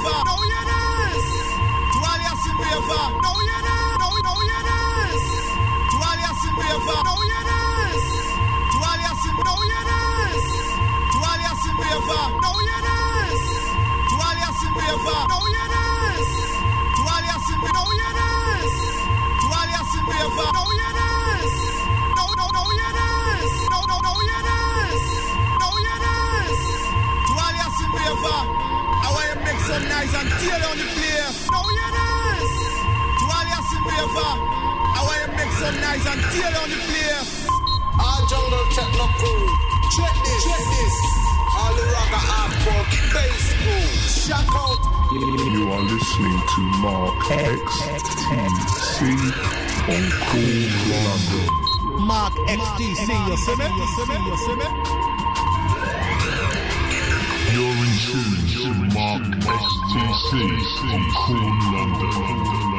braver. No, you this. To all your sin braver. No, you this. No, you this. To all your sin braver. No, you this. To all your sin. No, you this. To all your sin braver. No, you this. To all your sin braver. No, you this. To all your sin. No, you this. To all your sin braver. No, you this. No, you this. No, you this. No, you this. To all your sin braver. I want you make some nice and tear down the place. No, you this. To all your sin braver. I want you make some nice and tear down the place. All jungle techno crew. Check this. All the rock hardcore bass crew. Shout out. You are listening to Mark XTC on Cool London. Mark XTC, you see me? You're in tune to Mark XTC on Cool London.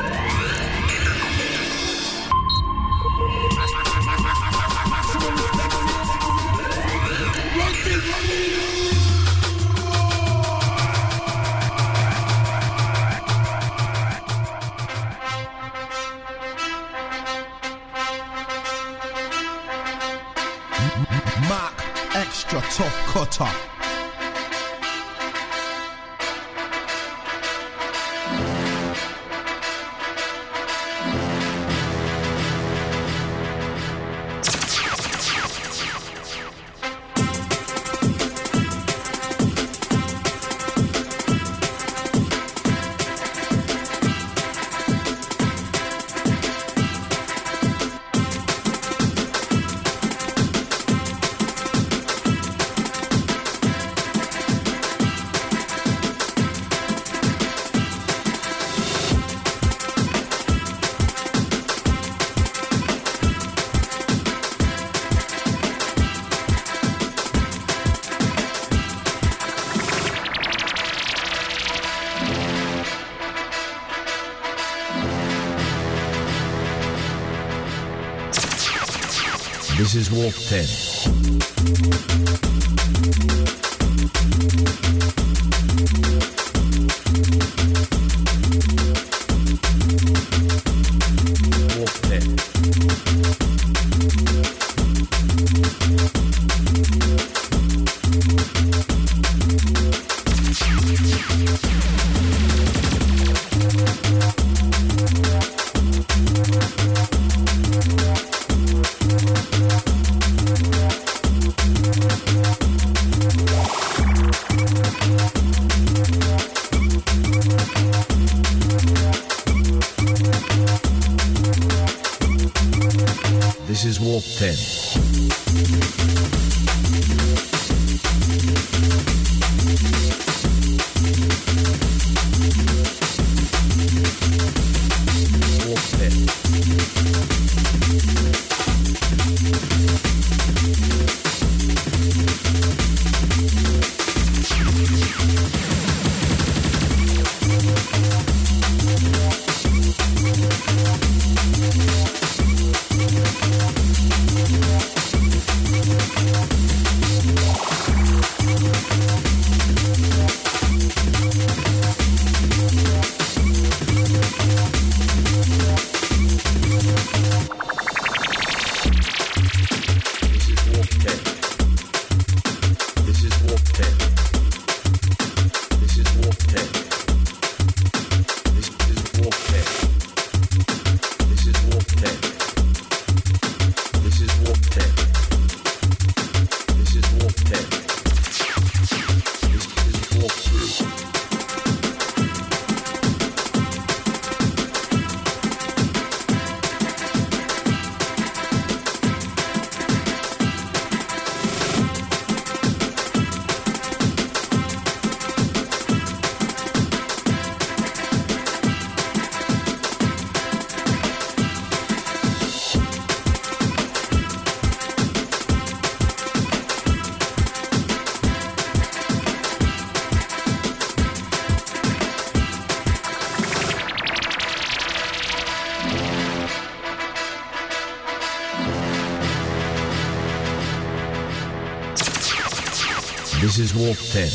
Mark Extra Tough Cutter. This is Walk 10. This is Walk 10. This is Warp 10.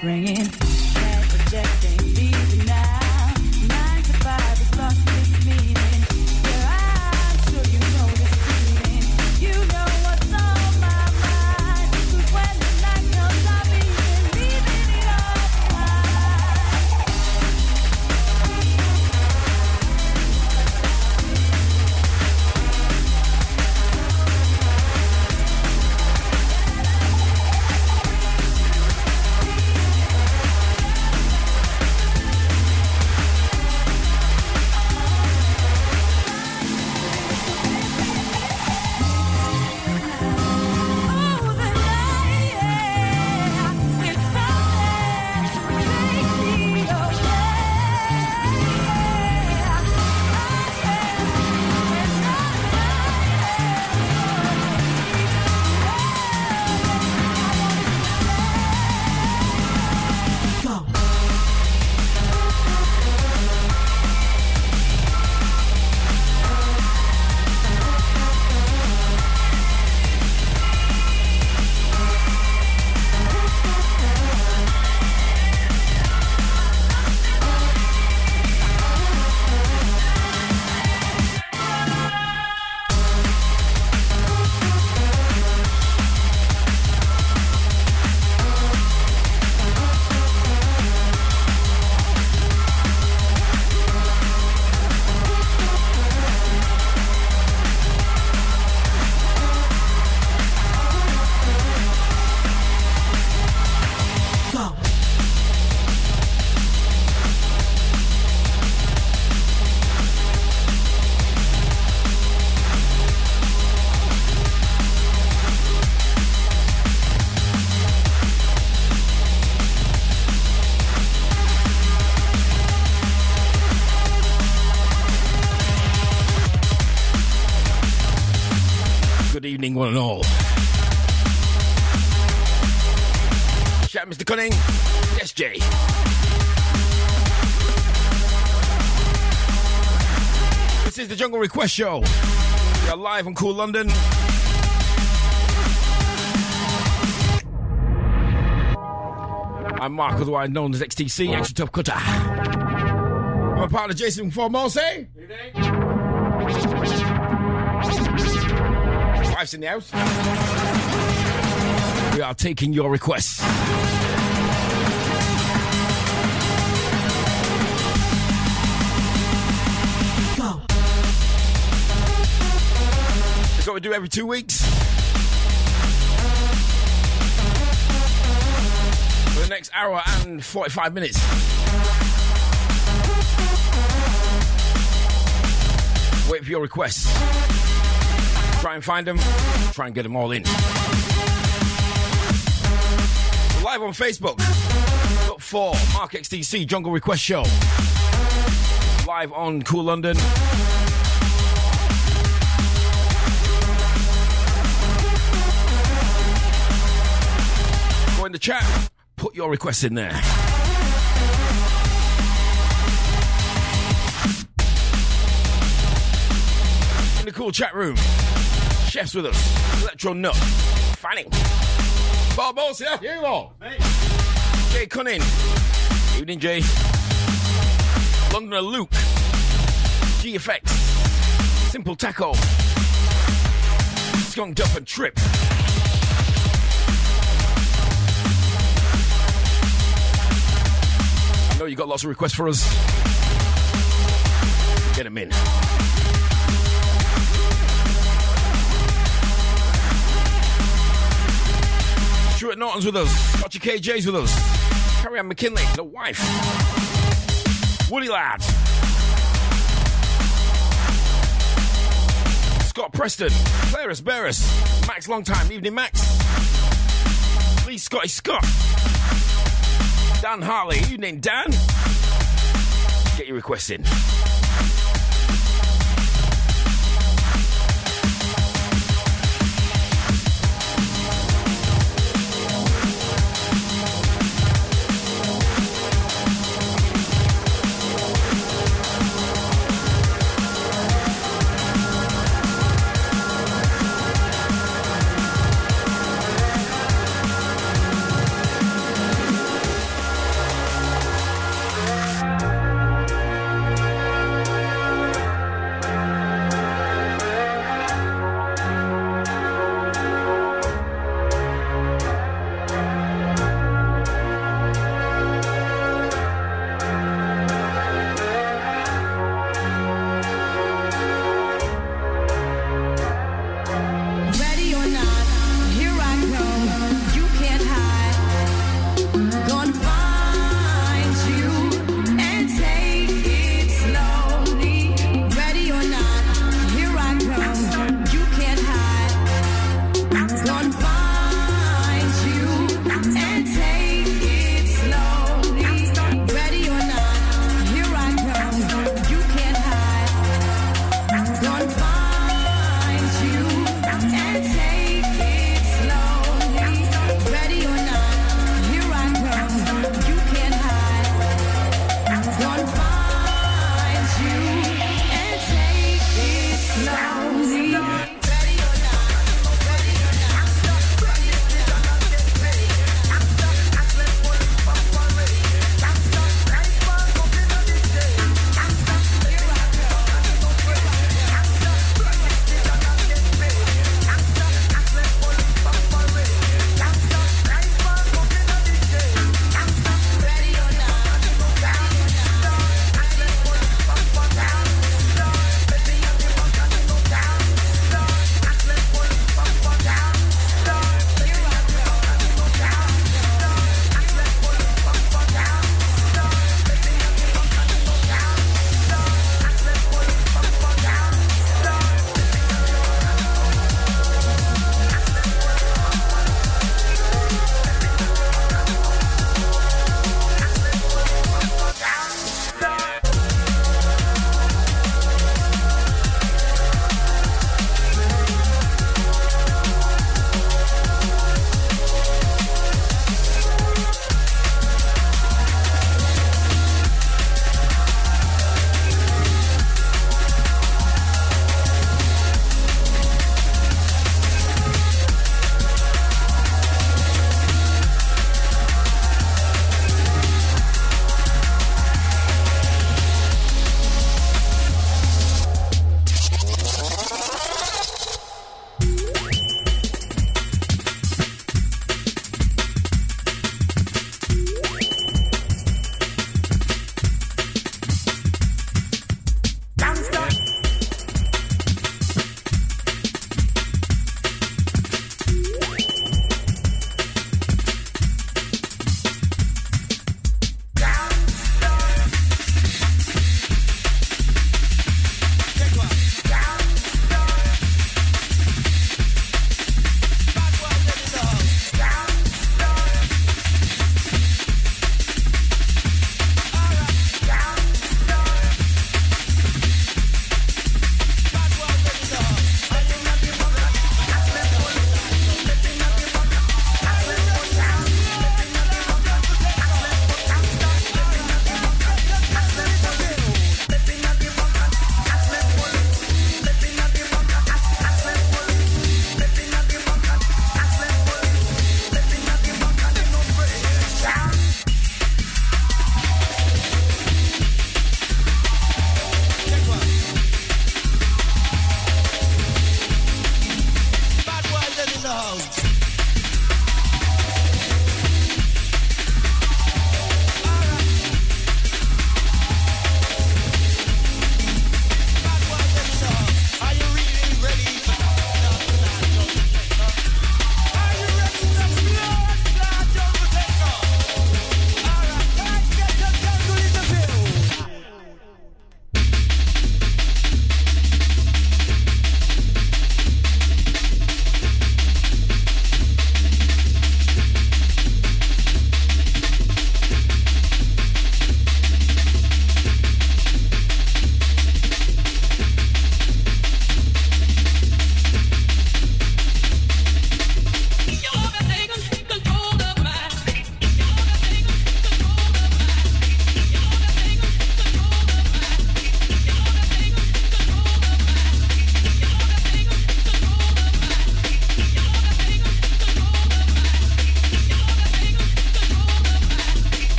ringing. That the just ain't leaving now. 9 to 5 has lost its meaning. Yeah, I'm sure you know this feeling. You know what's on my mind. 'Cause when the night comes, I'll be leaving it all behind. Good evening, one and all. Shout out Mr. Cunning. Yes, Jay. This is the Jungle Request Show. We are live on Cool London. I'm Mark, otherwise known as XTC, Extra Tough Cutter. I'm a partner, Jason Formose. Wife's in the house. We are taking your requests. Go. It's what we do every 2 weeks. For the next hour and 45 minutes. Wait for your requests. Try and find them. Try and get them all in. We're live on Facebook. Look for Mark XTC Jungle Request Show. Live on Cool London. Go in the chat. Put your requests in there. In the cool chat room. Chefs with us. Electro Nut. Fanning. Barbosa, here you go. Hey. Jay Cunning. Evening, Jay. Londoner Luke. GFX. Simple Taco. Skunk Duff and Trip. I know you got lots of requests for us. Get them in. Stuart Norton's with us. Dr. KJ's with us. Carrie Ann McKinley, the wife. Woody Lad. Scott Preston. Claris Barris. Max Longtime. Evening Max. Lee Scotty Scott. Dan Harley. Evening Dan. Get your requests in.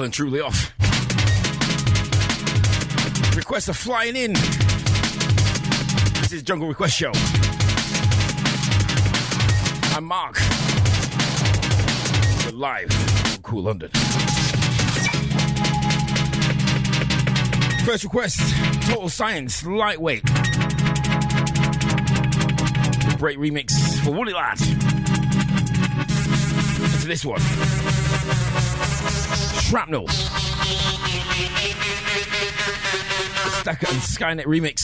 and truly off. Requests are flying in. This is Jungle Request Show. I'm Mark. We're live from Cool London. First request, Total Science, Lightweight. Great remix for Woolly Lad. To this one. Shrapnel. Stacker and Skynet remix.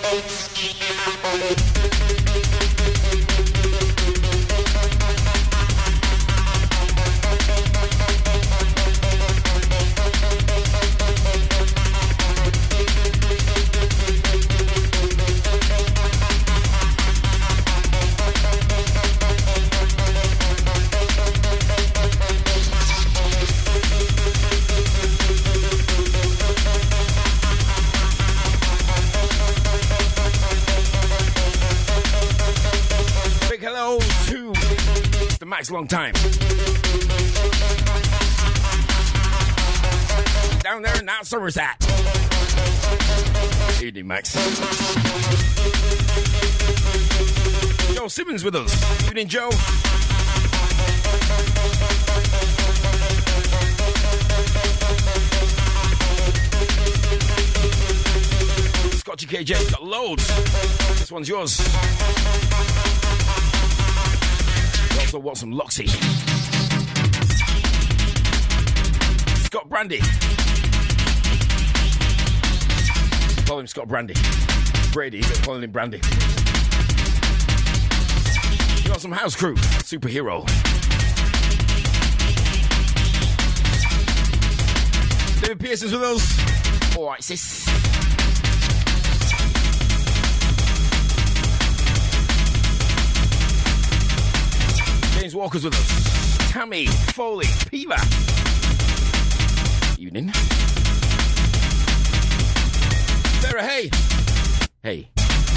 Max long time. Down there in that Somerset. Evening, Max. Joe Simmons with us. Evening, Joe. Scotchy KJ's got loads. This one's yours. Also want some Loxy. Scott Brandy. Call him Scott Brandy. Brady, but calling him Brandy. You got some House Crew. Superhero. David Pearson's with us. Alright, sis. James Walker's with us. Tammy, Foley, Peaver. Evening. Sarah, hey. Hey.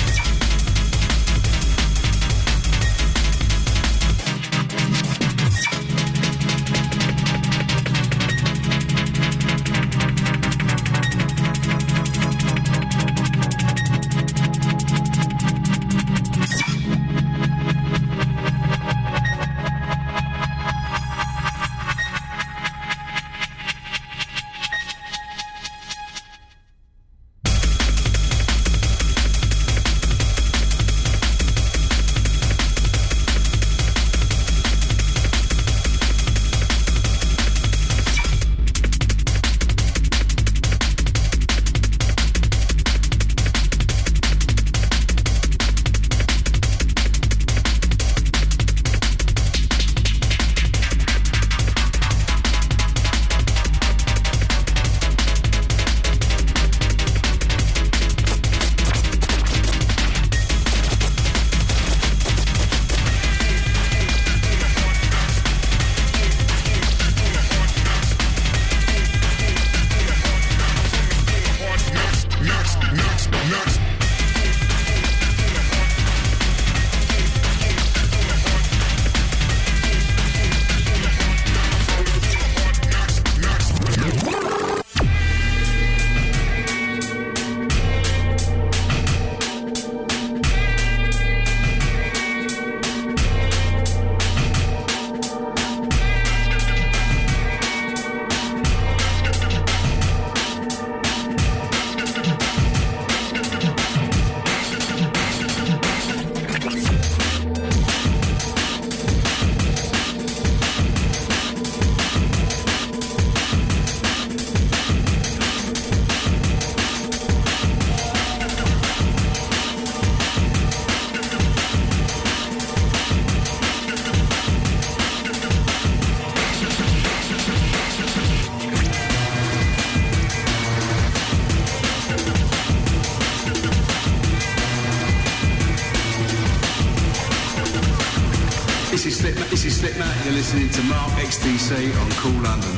This is Slipknot. You're listening to Mark XTC on Cool London.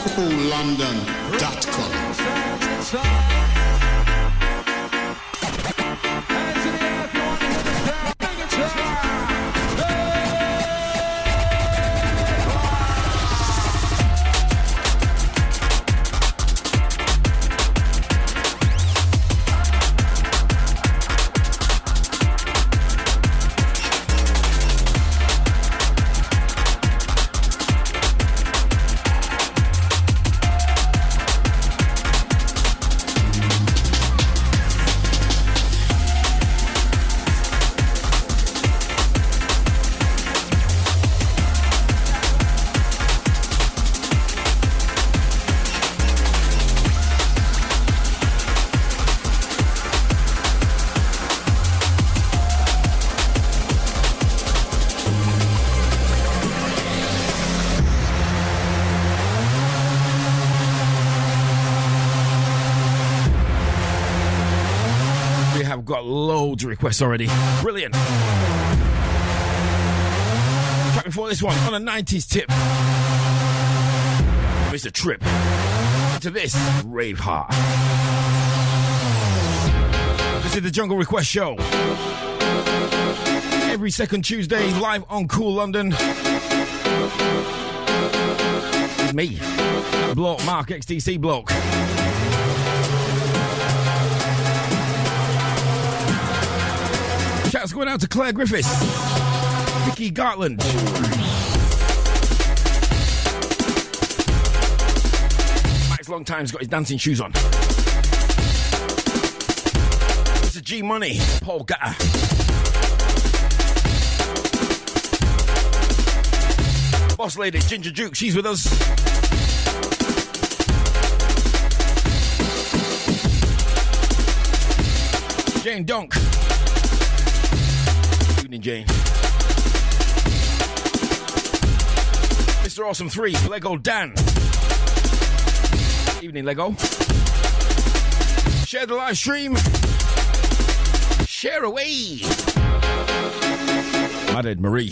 CoolLondon.com. Got loads of requests already. Brilliant. Track before this one on a 90s tip. Mr. Trip. To this, Rave Heart. This is the Jungle Request Show. Every second Tuesday, live on Cool London. With me, Bloke, Mark XTC Bloke. Shouts going out to Claire Griffiths, Vicky Gartland, Max Longtime's got his dancing shoes on. Mr. G Money, Paul Gatter, Boss Lady Ginger Duke, she's with us. Jane Donk. Evening, Jane. Mr. Awesome 3, Lego Dan. Evening, Lego. Share the live stream. Share away. Madad Marie.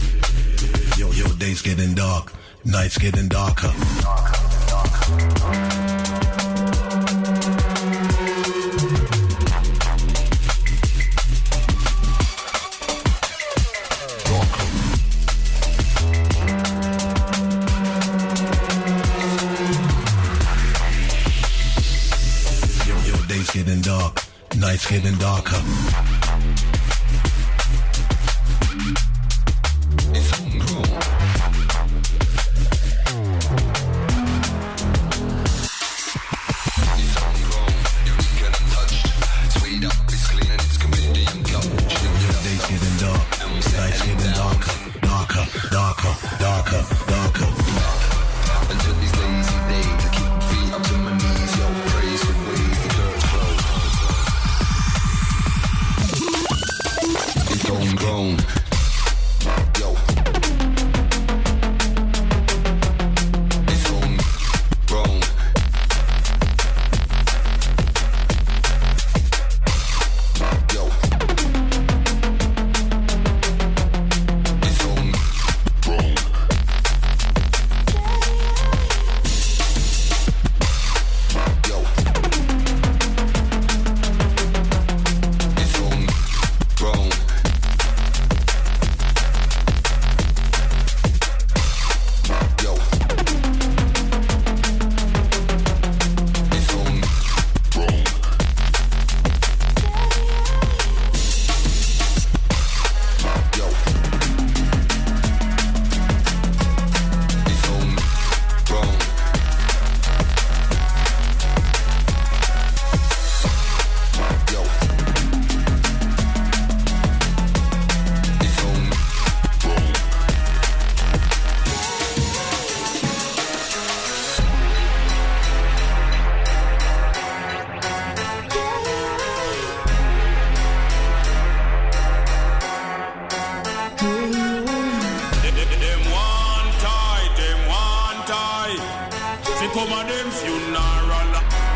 Day's getting dark, night's getting darker. Night's getting darker. It's homegrown. It's homegrown. Unique and untouched. Sweet up, it's clean and it's completely uncut. Day's getting dark. Night's getting darker. Darker, darker, darker, darker. Until these lazy days, I keep my feet up to my knees. Yo, praise the ways the curtains close. It's homegrown. Yo. It's homegrown. Yo. It's homegrown. Yo. It's homegrown. Yo. It's homegrown. Yo. It's homegrown. Yo. It's homegrown. Them one tie. See come on them funeral.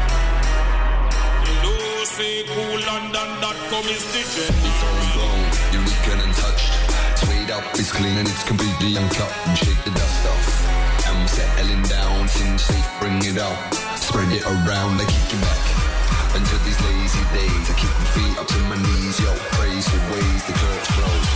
Lucy cool London.com is the It's general. homegrown, unique and untouched. Swayed up, it's clean and it's completely uncut. And shake the dust off. And we're settling down, sin safe, bring it out. Spread it around, I kick it back. Until these lazy days, I keep my feet up to my knees. Yo, praise the ways the curtains close.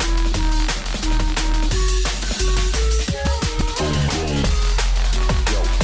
Yo.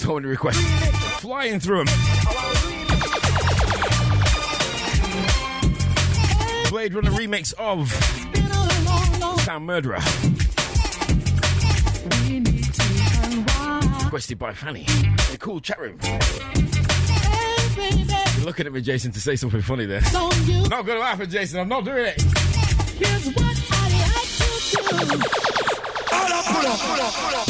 so many requests. Flying through them. Blade Runner remix of Sound Murderer. Requested by Fanny. A cool chat room. You're looking at me, Jason, to say something funny there. Not going to happen, Jason. I'm not doing it. Here's what I like to do. Pull up.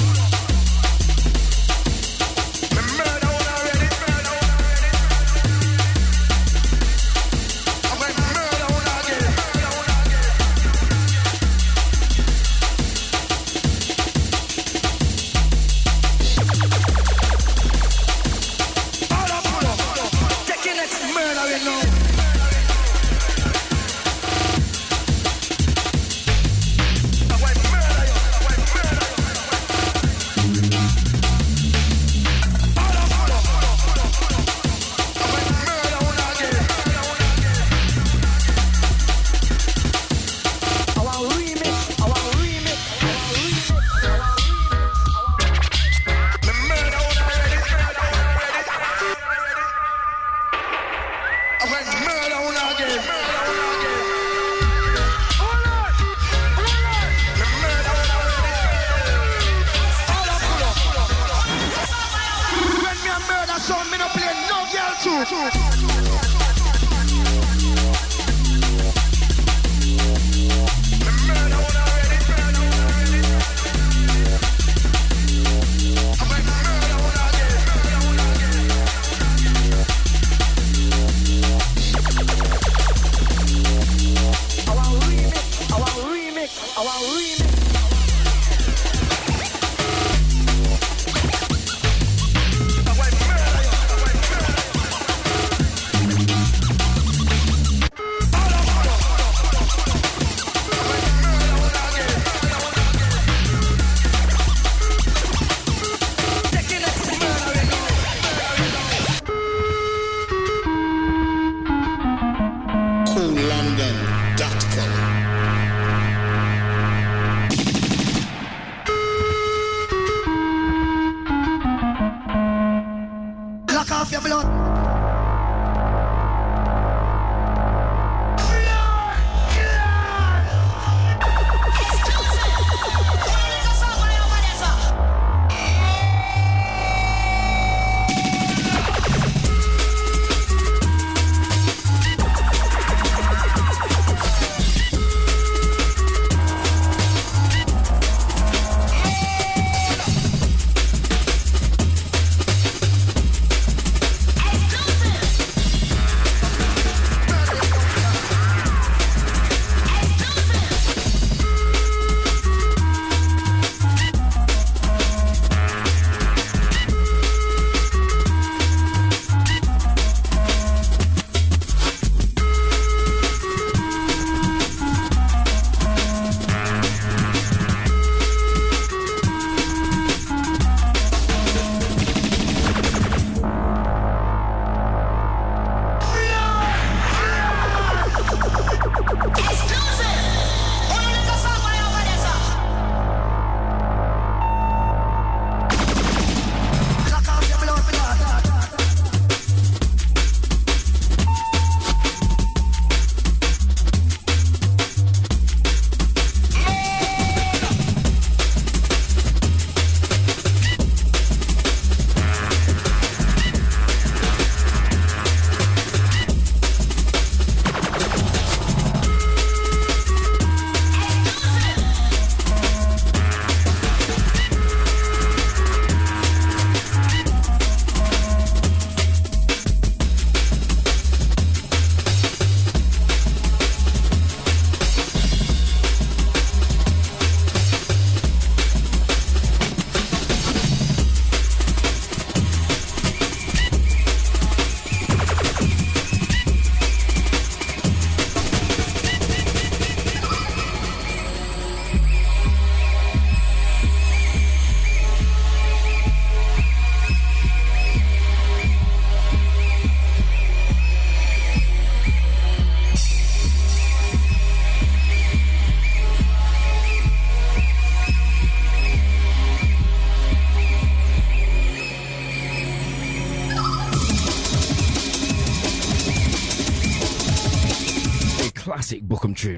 classic Bookham tune.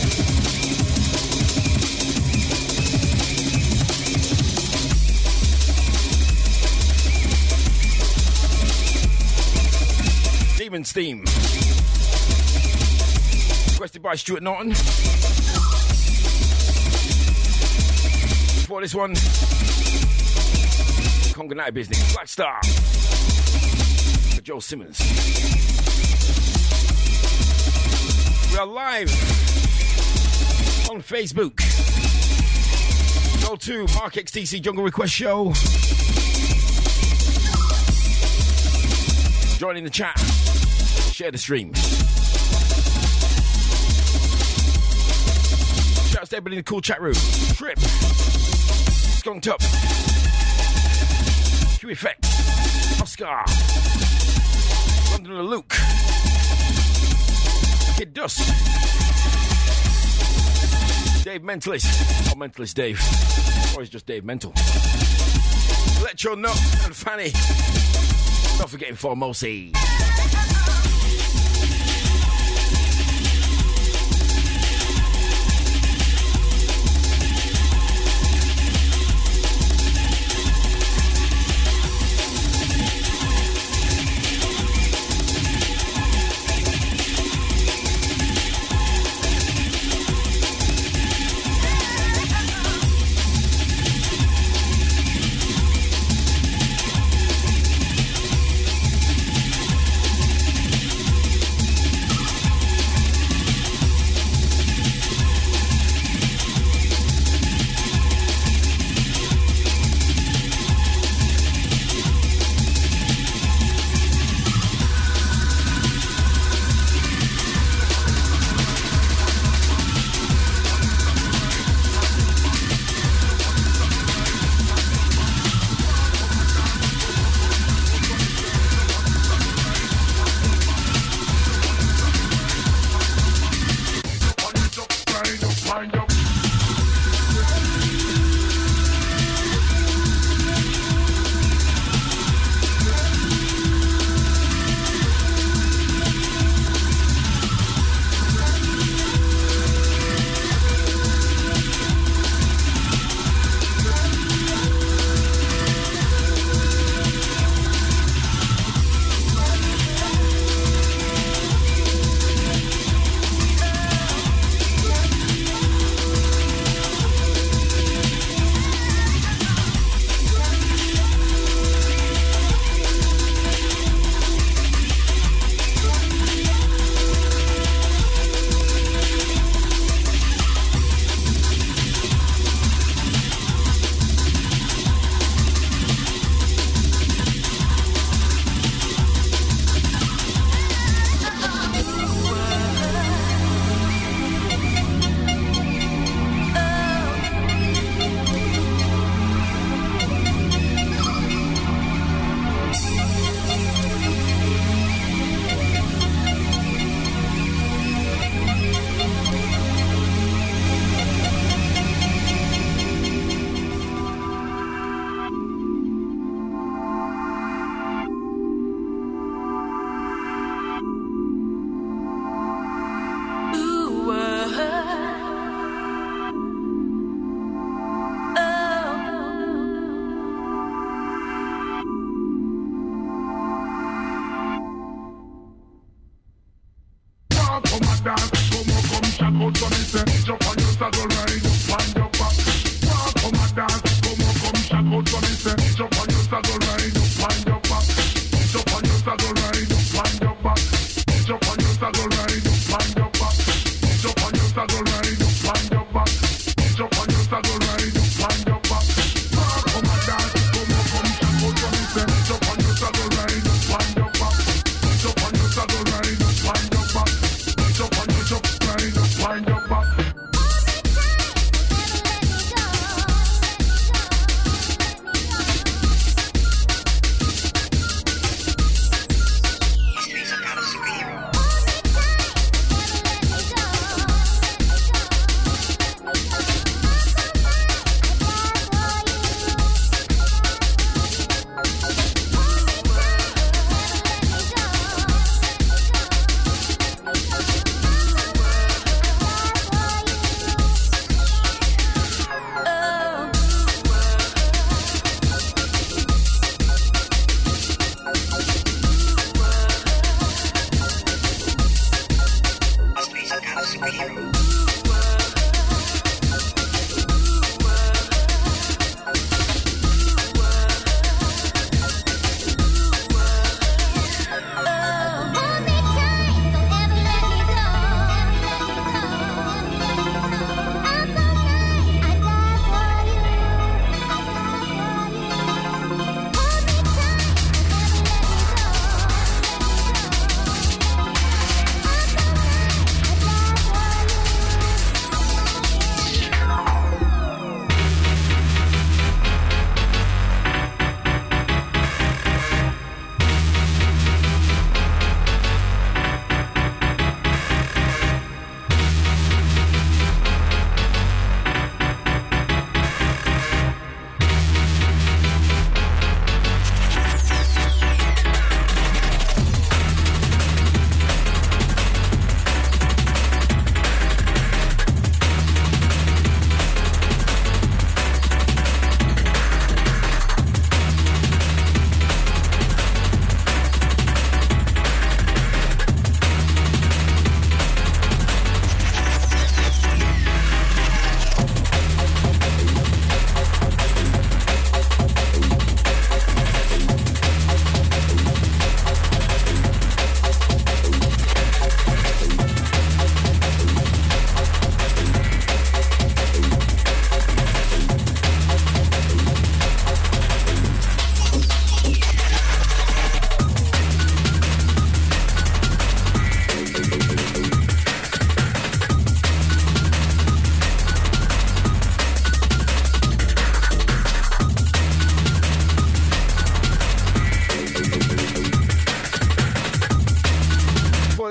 Demon's Theme. Requested by Stuart Norton. For this one, Conga Night Business, Black Star, for Joe Simmons. We are live on Facebook. Go to Mark XTC Jungle Request Show. Join in the chat. Share the stream. Shout out to everybody in the cool chat room. Trip. Skunked Up. Q Effect. Oscar. Londoner Luke. Kid Dust. Dave Mentalist. Or Mentalist Dave. Or he's just Dave Mental. Electro Nut and Fanny. Not forgetting Formosi.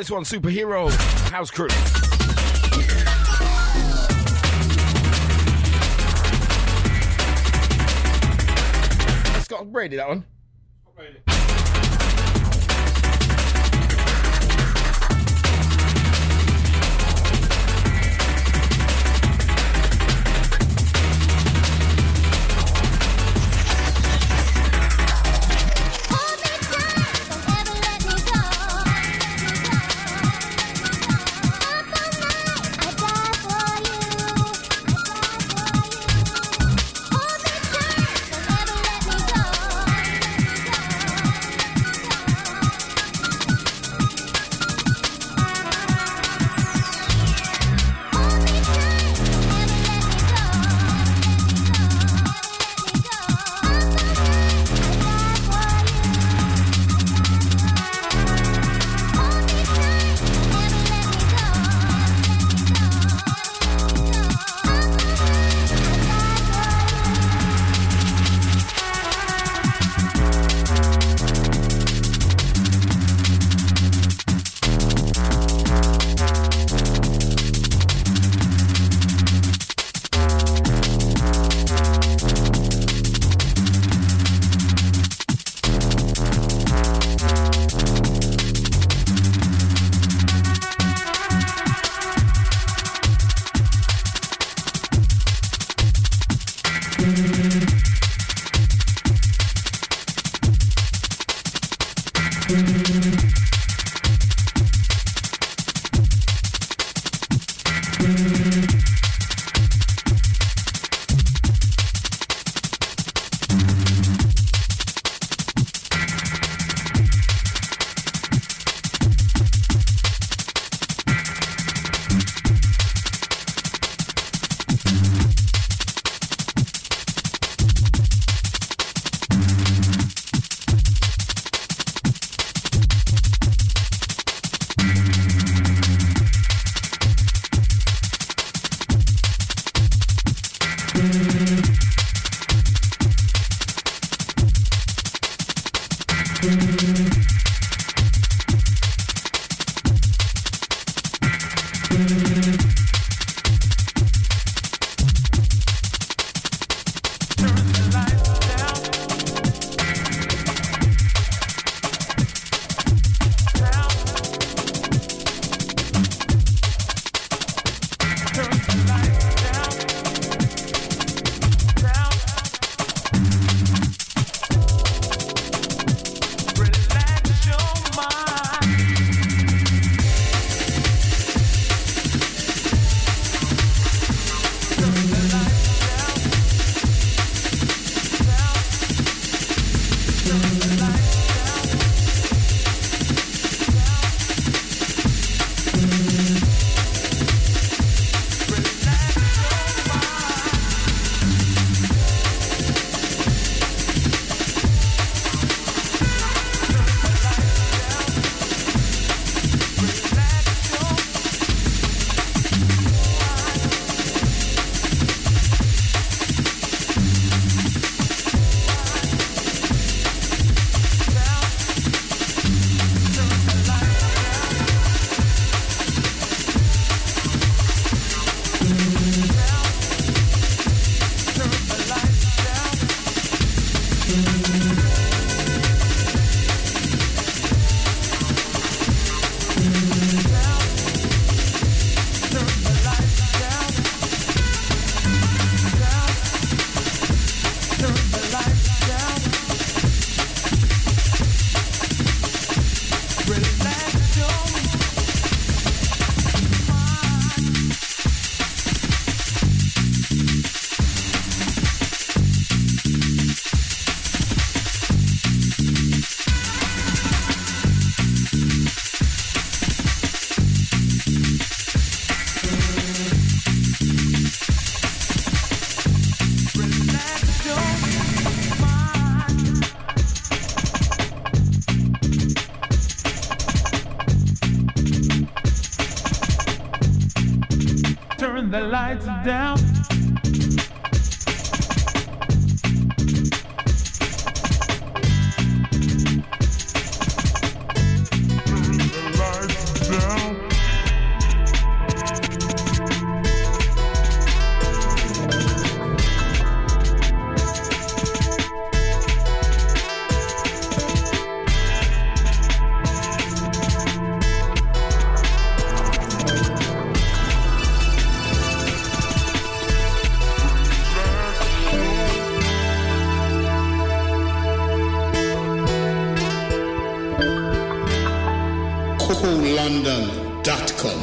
this one, Superhero House Crew. Scott Brady, that one. the lights down. The lights down. CoolLondon.com.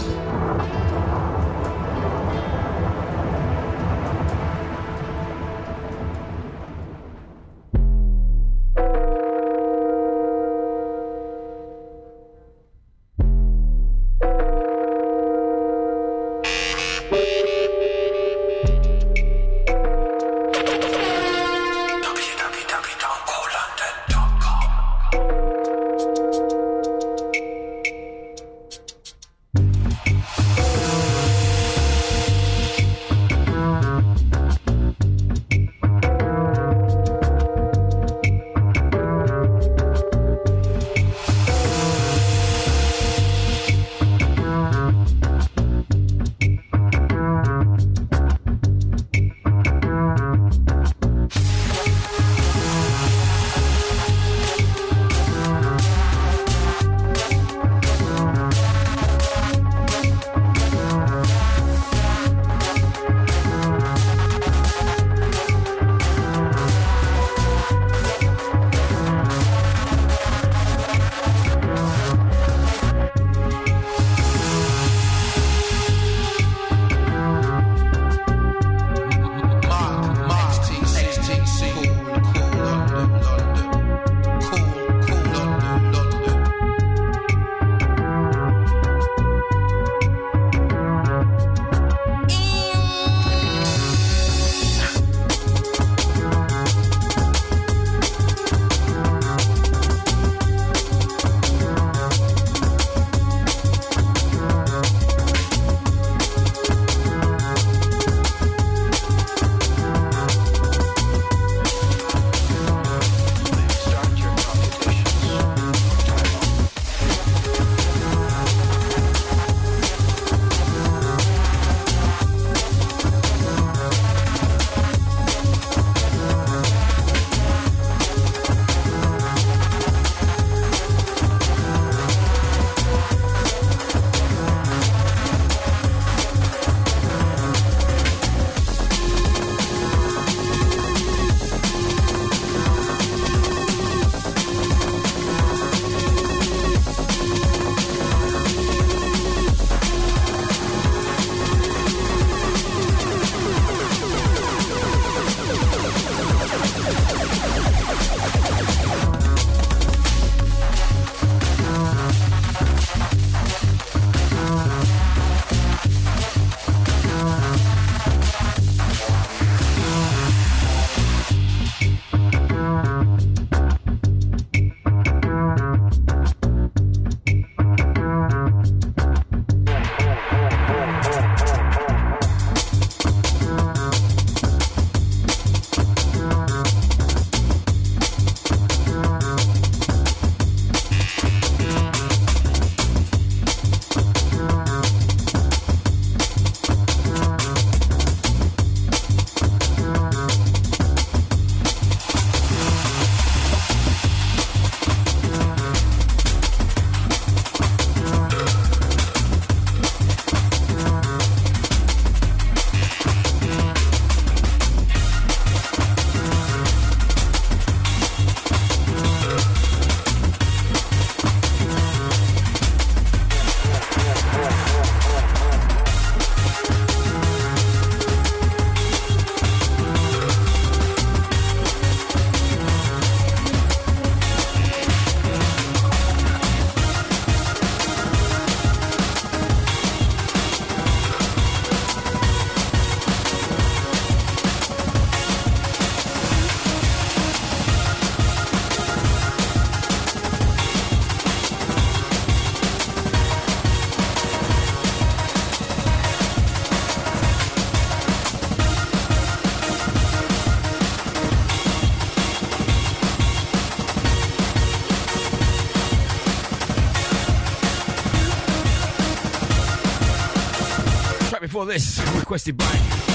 Before this, requested by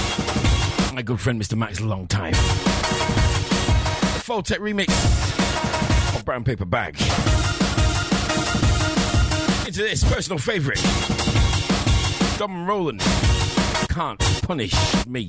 my good friend Mr. Max Long Time. The Full Tech remix of Brown Paper Bag. Into this personal favourite, Dom Roland, Can't Punish Me.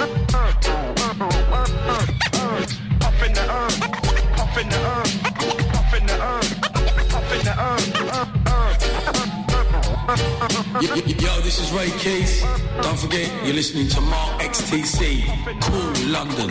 Yo, this is Ray Keith. Don't forget, you're listening to Mark XTC. Cool London.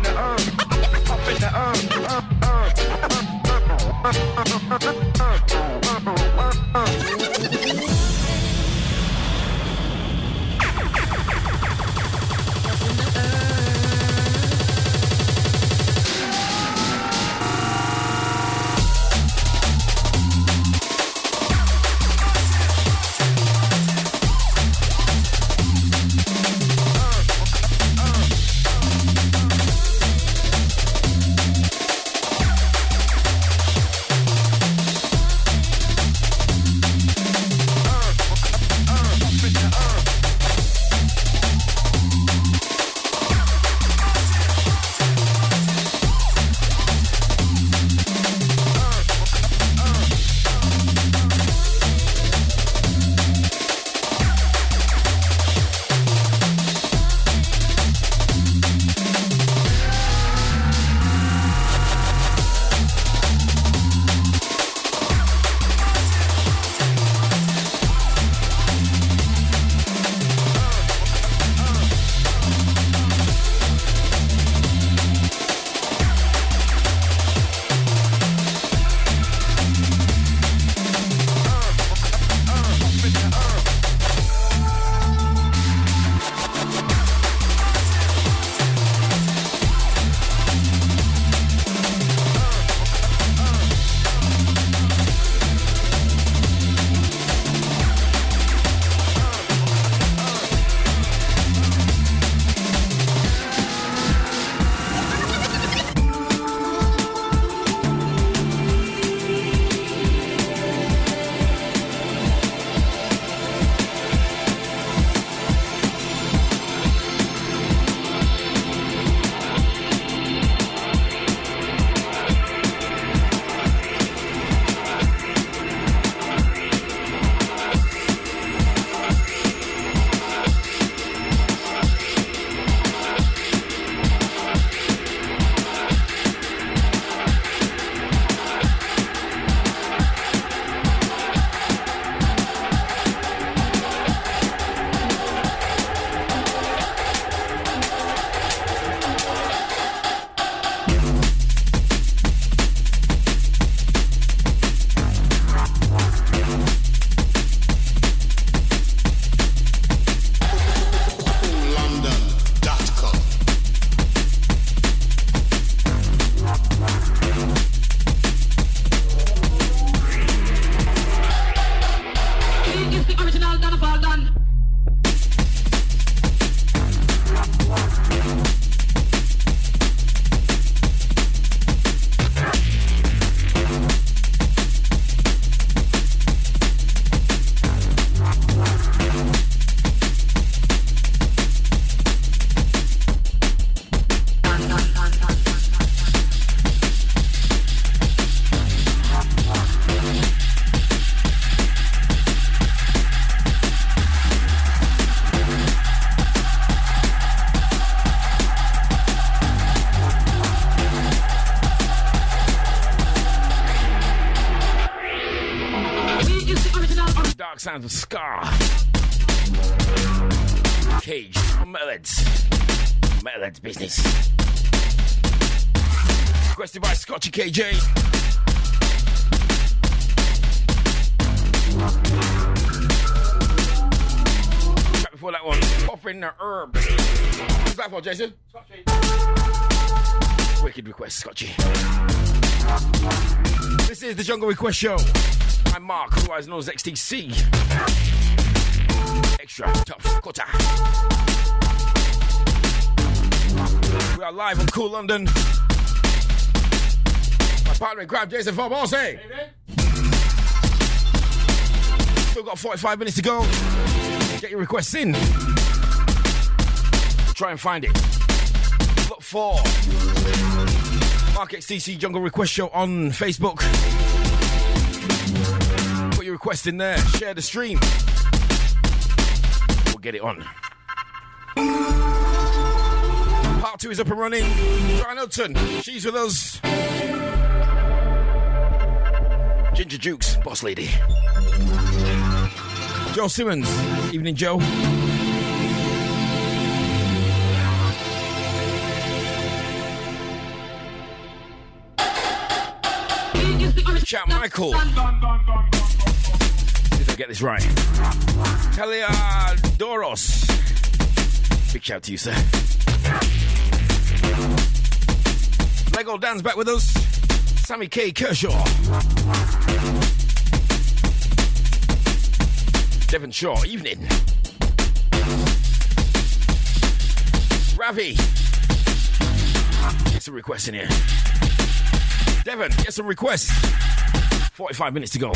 Sounds of Scar. Cage. Melod's business. Requested by Scotchy KJ. Track before that one. Offering the herb. What's that for, Jason? Scotchy. Wicked request, Scotchy. This is the Jungle Request Show. I'm Mark, otherwise known as XTC. Extra tough cutter. We are live on Cool London. My partner in crime, Jason Farbose. Still got 45 minutes to go. Get your requests in. Try and find it. Look for Mark XTC Jungle Request Show on Facebook. Put your request in there. Share the stream. We'll get it on. Part 2 is up and running. Joanne Hudson, she's with us. Ginger Jukes, boss lady. Joe Simmons, evening Joe. Shout Michael. See if I get this right. Talia Doros. Big shout to you, sir. Lego Dan's back with us. Sammy K. Kershaw. Devon Shaw, evening. Ravi. Get some requests in here. Devon, get some requests. 45 minutes to go.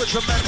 gentlemen.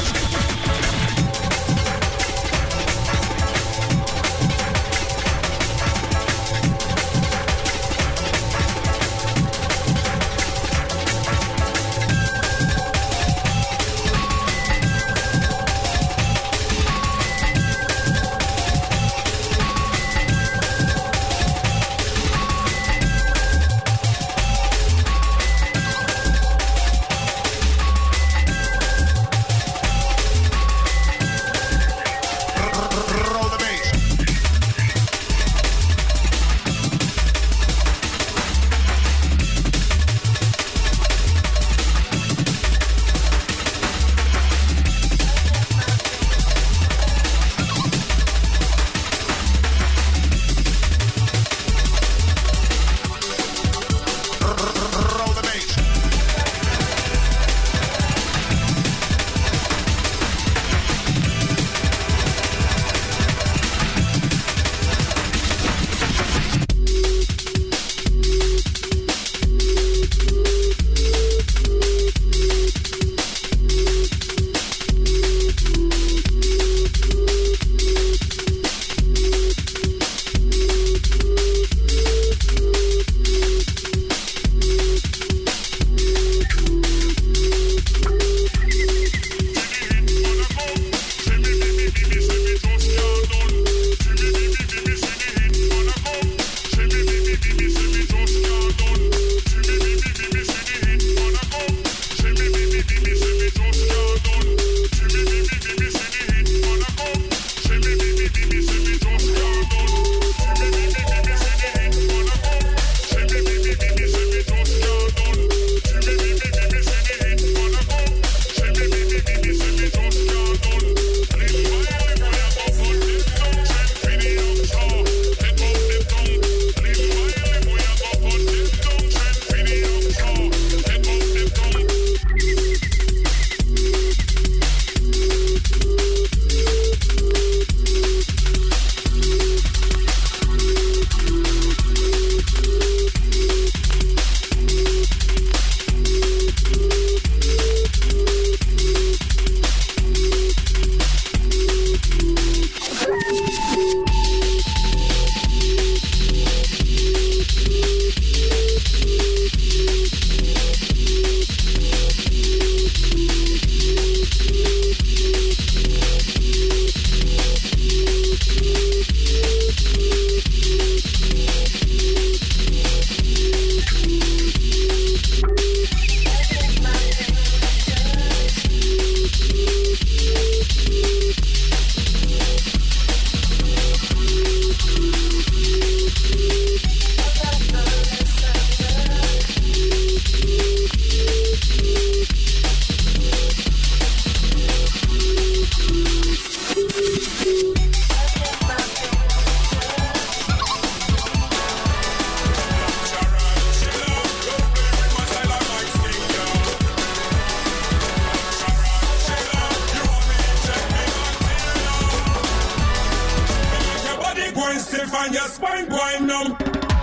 and your spine going numb.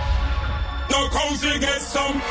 No cozy get some.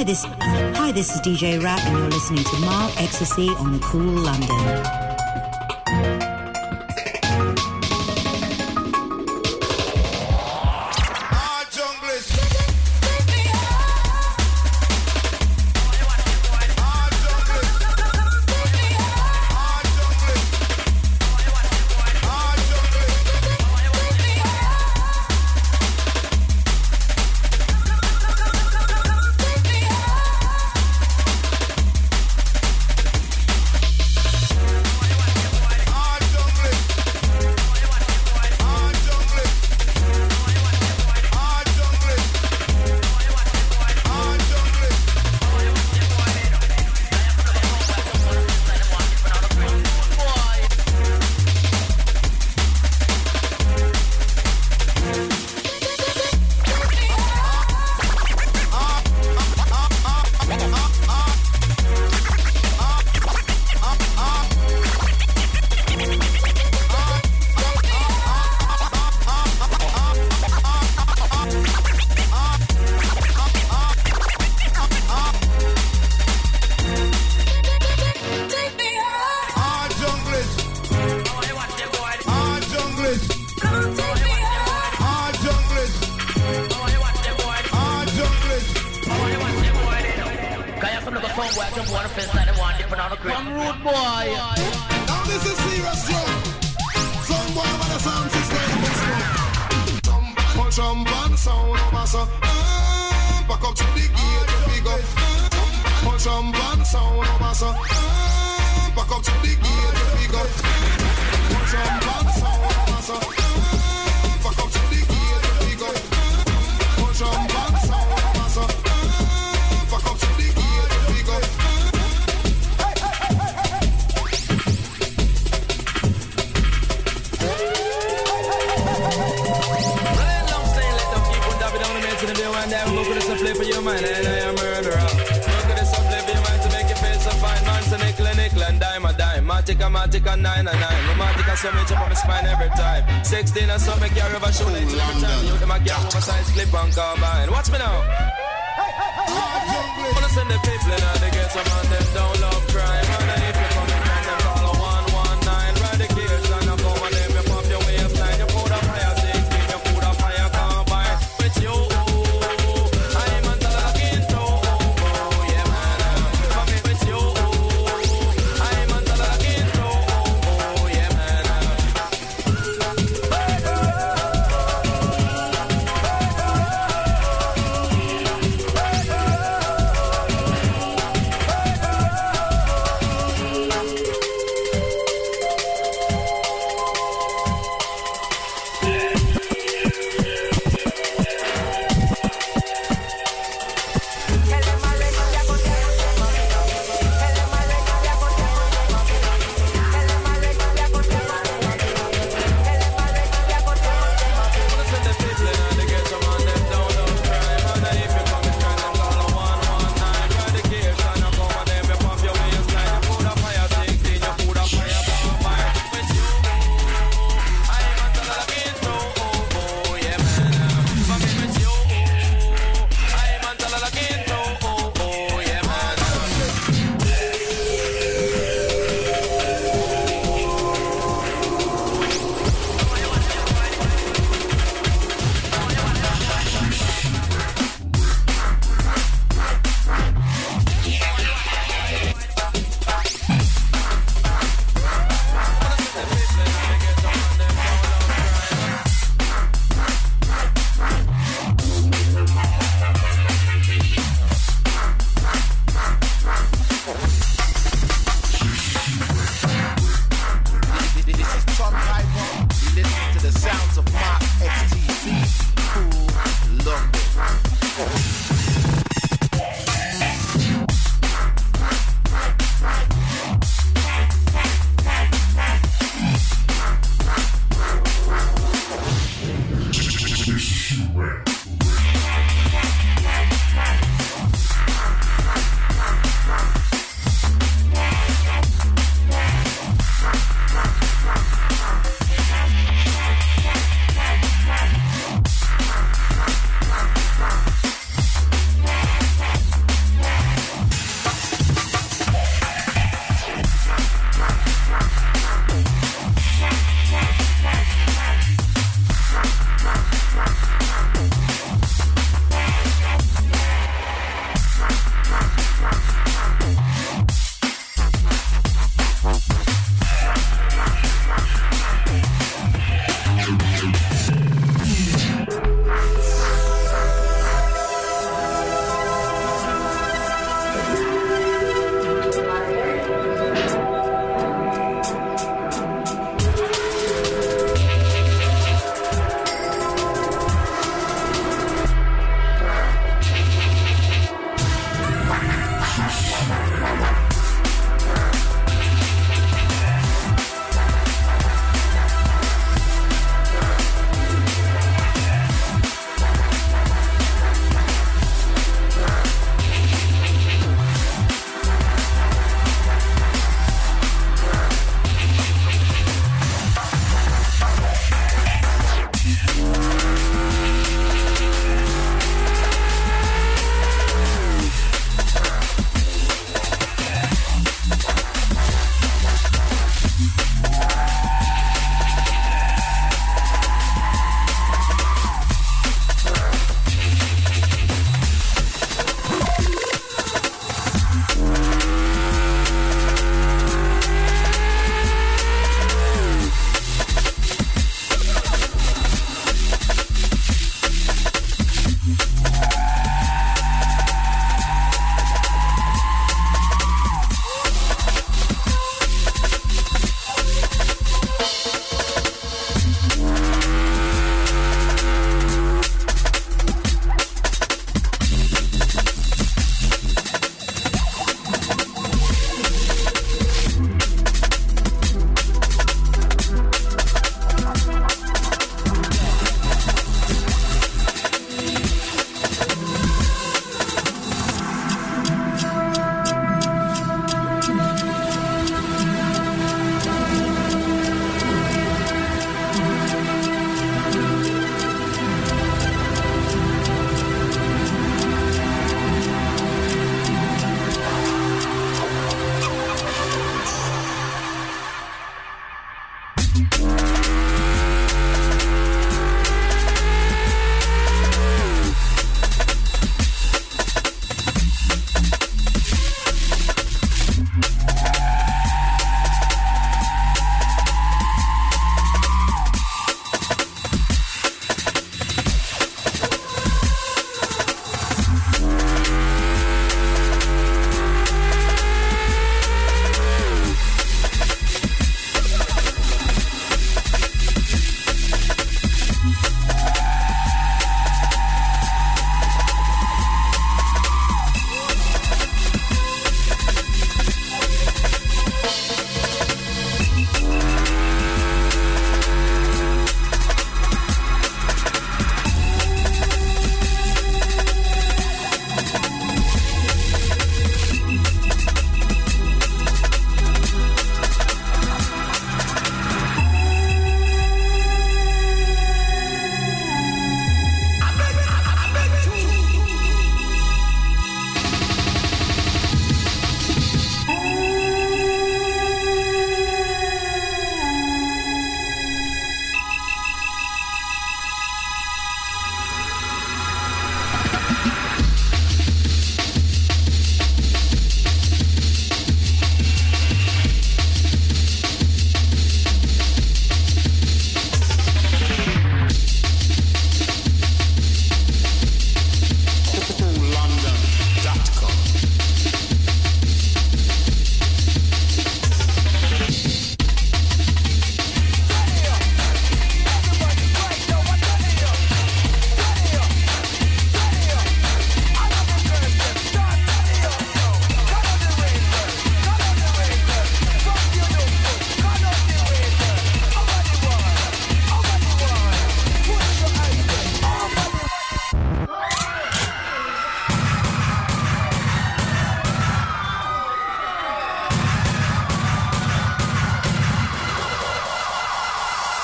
Hi, this is DJ Rap, and you're listening to Mark Ecstasy on Cool London.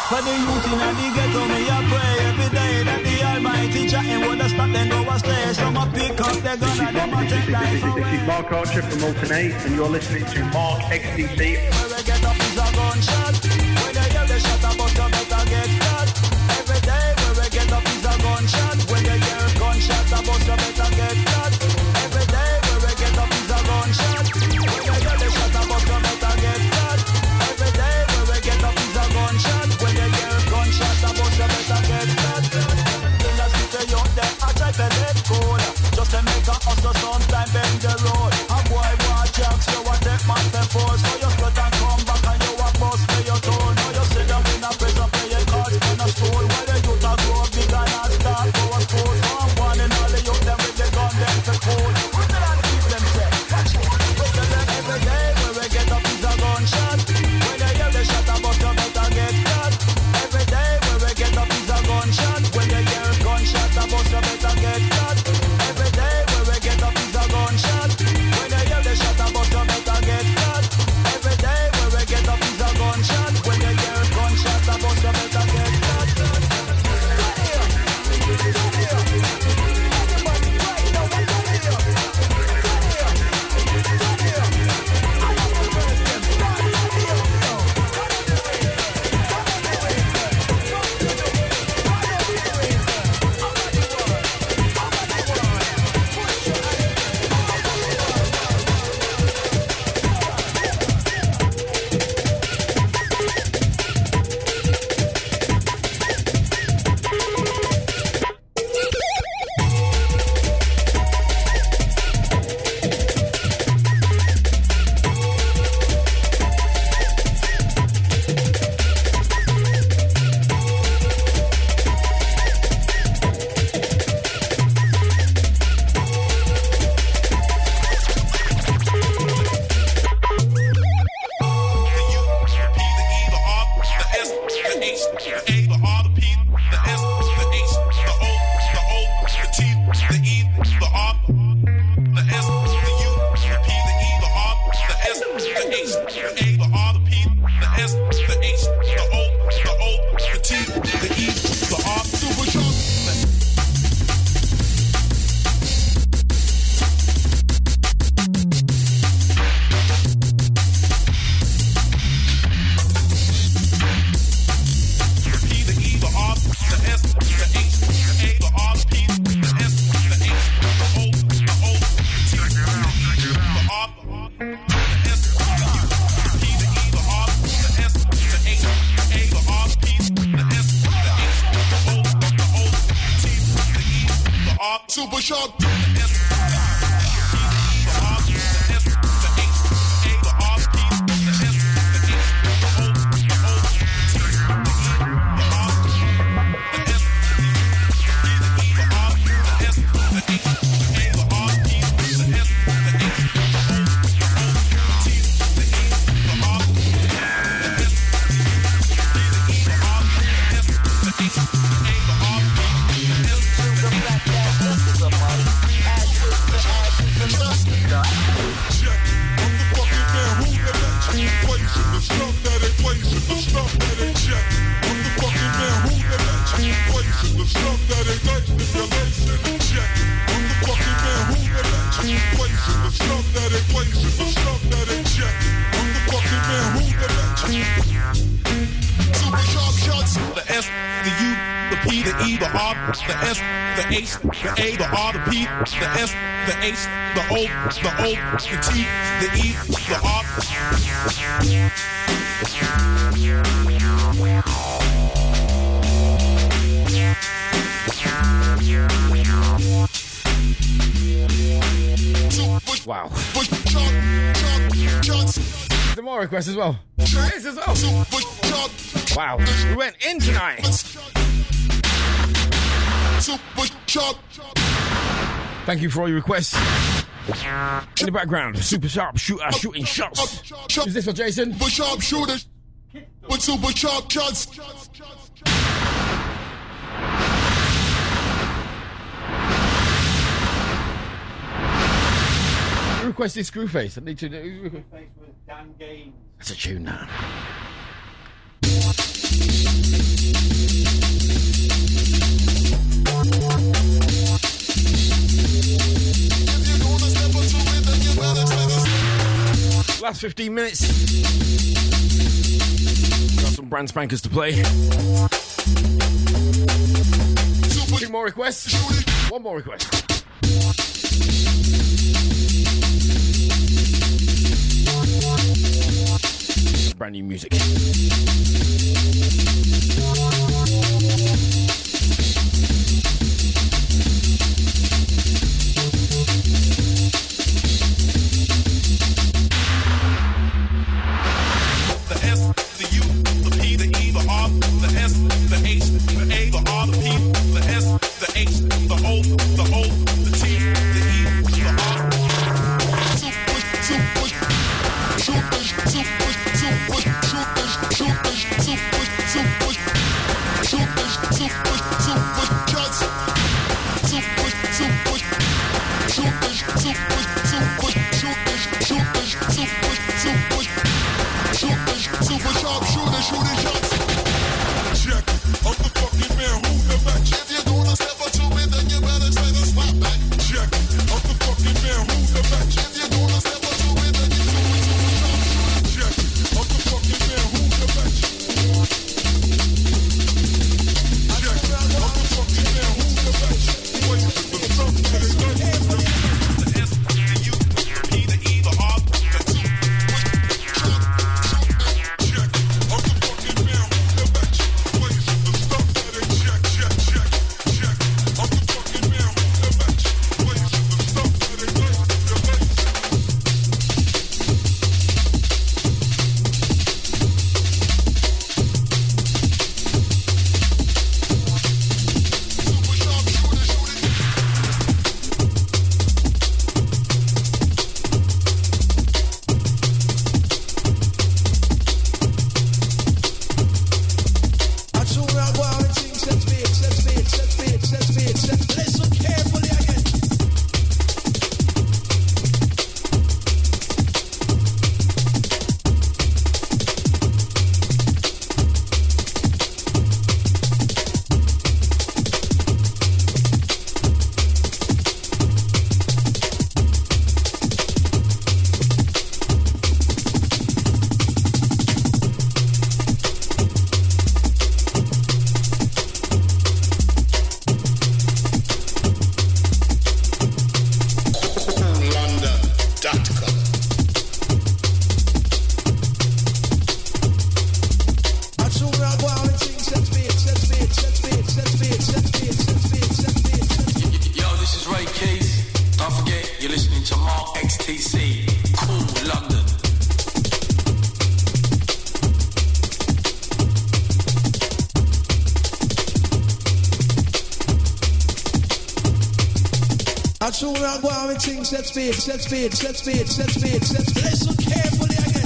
For the youth in the ghetto, me a pray every day that the Almighty chatting would have stopped them go astray. Some a pick up their gun and them a take life away. This is Mark Archer from Alternate, and you're listening to Mark XTC. Where we get up is a gunshot. When they hear the shot, about you better get shot. Every day where we get up is a gunshot. When they hear gunshot, about you better get shot. Every day where we get up is a gunshot. When they hear the shot, about you better get shot. Every day where we get up is a gunshot. When they hear gunshot, about you better get shot. In the city out there, I try to let go. Just to make a hustle, sometime bend the road. A boy watch jacks, you a take man for force. So you cut and come back and you a bust for your tone. Now you sit down in a prison, playing cards in a school. While the youth a grow big and a start go a school. So I'm one in all the youth, them with the gun, them for cool. What did all the people them say? Watch it. Wait till them every day where we get up is a gunshot. When they hear the shot, about you better get shot. Every day where we get up is a gunshot. When they hear gunshot, about you better get shot. Every day where we get up is a gunshot. When they hear the shot, about you better get shot. Every day where we get up is a gunshot. When they hear gunshot, about you better get shot. Super sharp. The A, the R, the P, the S, the H, the O, the T, the E, the R. Wow. Some more requests as well. This as well. Wow. We went in tonight. Thank you for all your requests. In the background, super sharp shooter shooting shots. Is this for Jason? Super sharp shooters with super sharp shots. Who requested Screwface? I need to do. Screwface with Dan Gaines. That's a tune now. Last 15 minutes. Got some brand spankers to play. 2 more requests. 1 more request. Brand new music. Set speed, listen carefully again.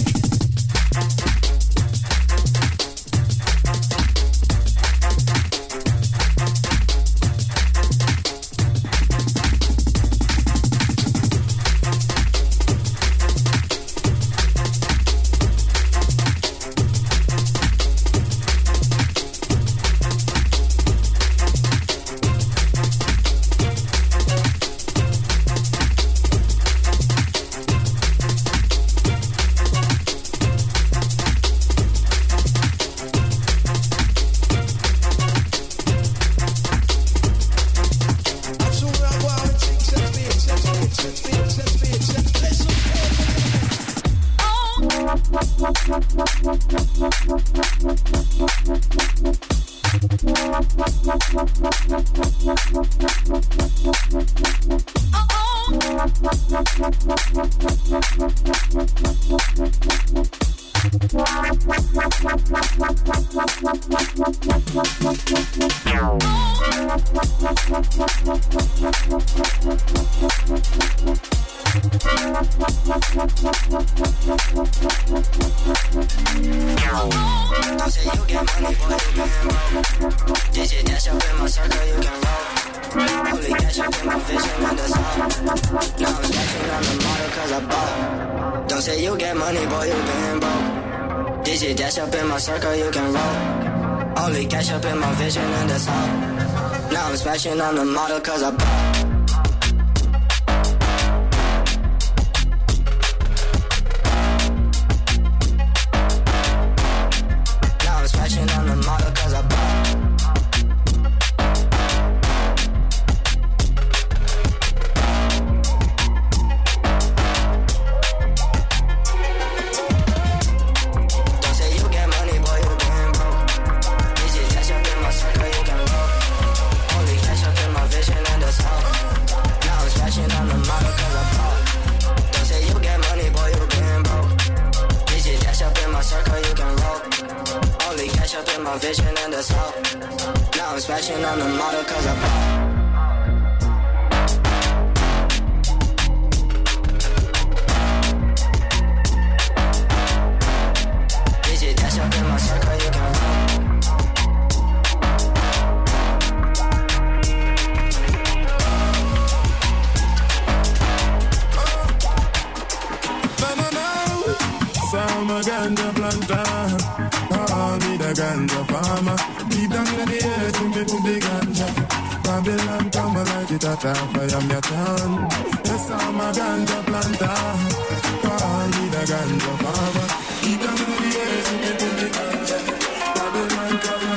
Circle, you can roll. Only cash up in my vision and that's all. Now I'm smashing on the model cause I bought. Now I'm smashing on the model cause I bought. Don't say you get money, boy, you been broke. Bitch, you cash up in my circle, you can roll. Only cash up in my vision and that's all. Now I'm smashing on the model cause I bought. Don't say you get money, boy, you been broke. Bitch, you cash up in my circle, you can roll. Only cash up in my vision and that's all. Now I'm smashing on the model cause I bought. Dash up in my circle, you can roll. Summer ganja planter, call me the ganja farmer. Deep down in the earth, we make the ganja. Babylon come and light it at a fire, me a town. The summer ganja planter, call me the ganja farmer. Deep down in the earth, we make the ganja. Babylon come.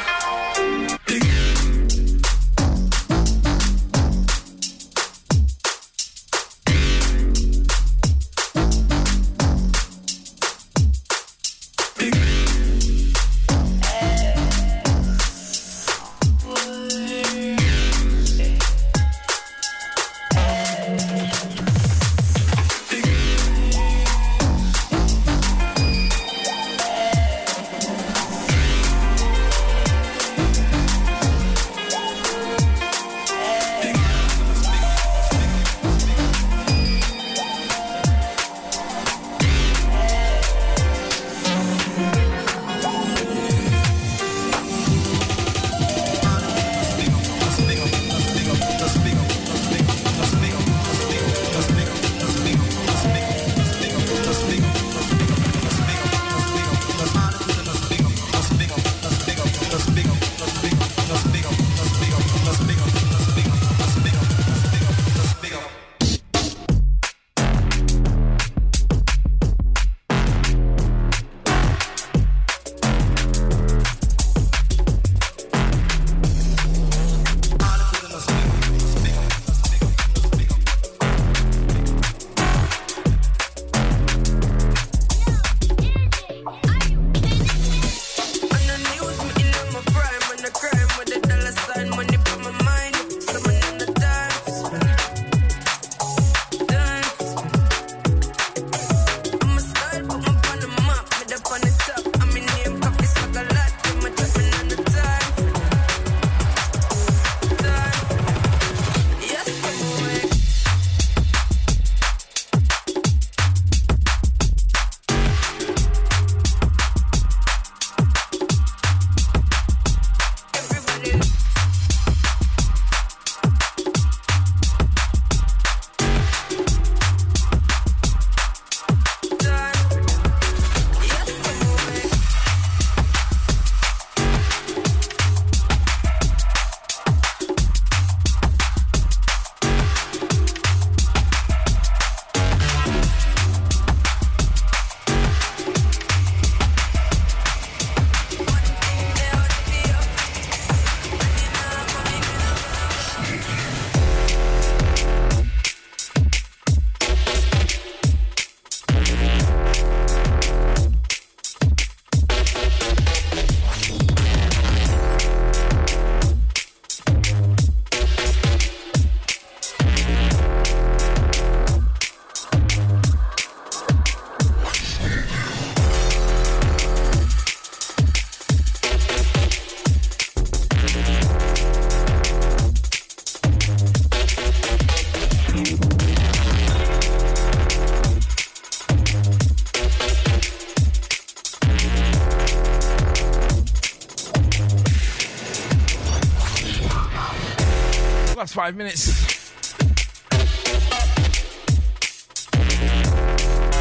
Last 5 minutes.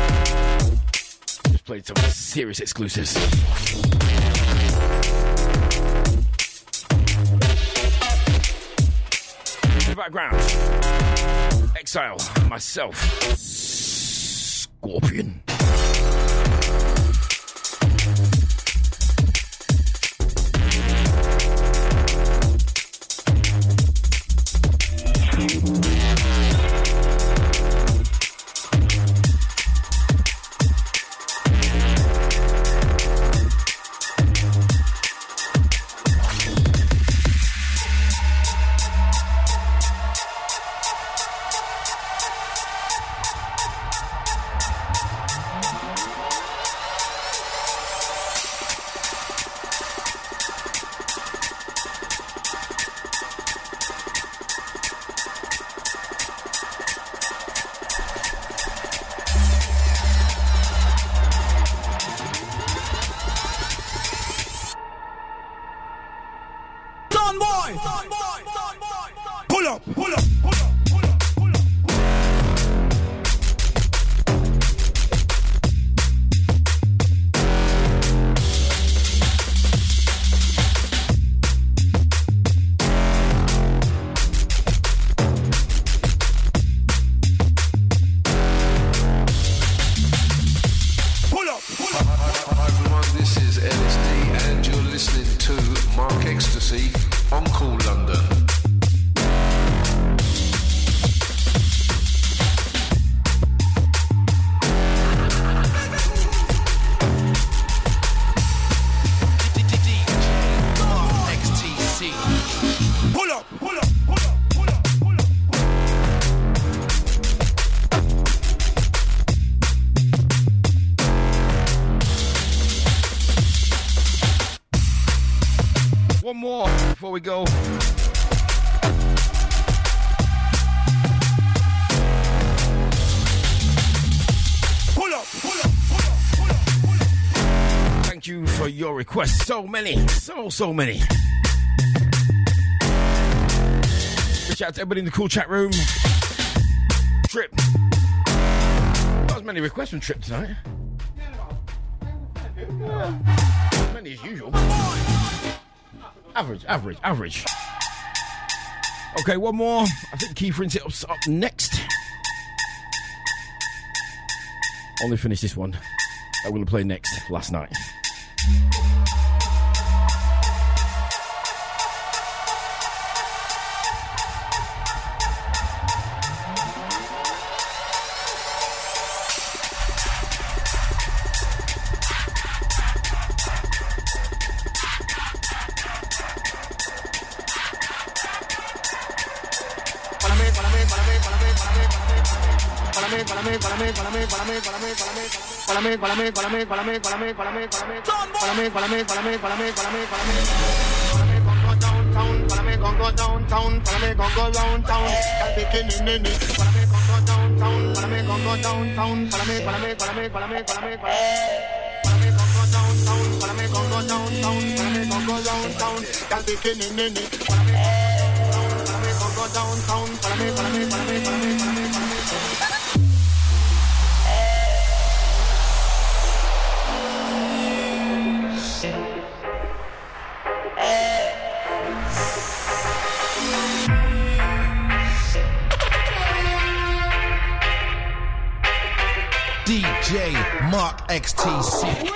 Just played some serious exclusives. the background. Exile, myself, Scorpion. One more before we go. Thank you for your requests. So many. So many. Reach out to everybody in the cool chat room. Trip. Not as many requests from Trip tonight. As many as usual. Average. Okay, one more. I think Keith Rinse It up next. Only finished this one. I'm going to play next last night. DJ Mark XTC.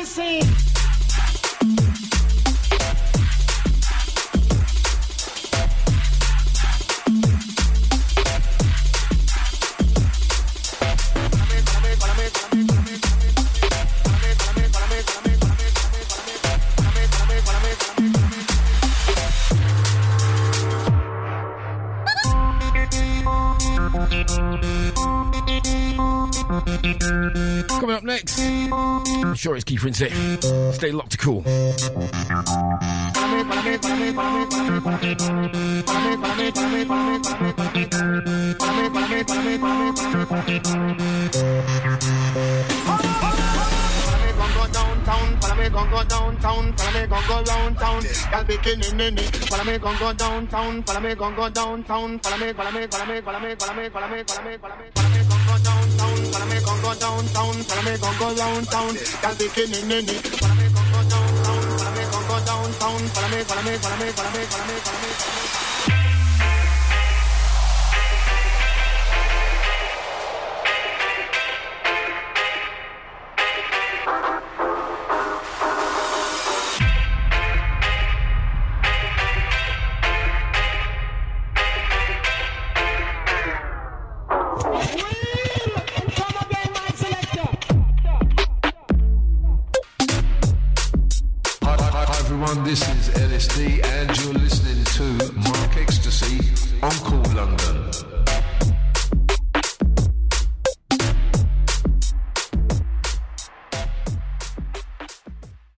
scene. Coming up next, I'm sure it's Keith Rinsett. Stay locked to cool. Follow me, gon' go downtown. Follow me, gon' go round town. Y'all be killing in it. Follow me, gon' go downtown. Follow me, gon' go downtown. Follow me, follow me, follow me, follow me, follow me, follow me, follow me, follow me, follow me, gon' go downtown. Follow me, gon' go downtown. Follow me, gon' go round town. Y'all be killing in it. Follow me, gon' go downtown. Follow me, gon' go downtown. Follow me, follow me, follow me, follow me, follow me, follow me, follow me. This is LSD and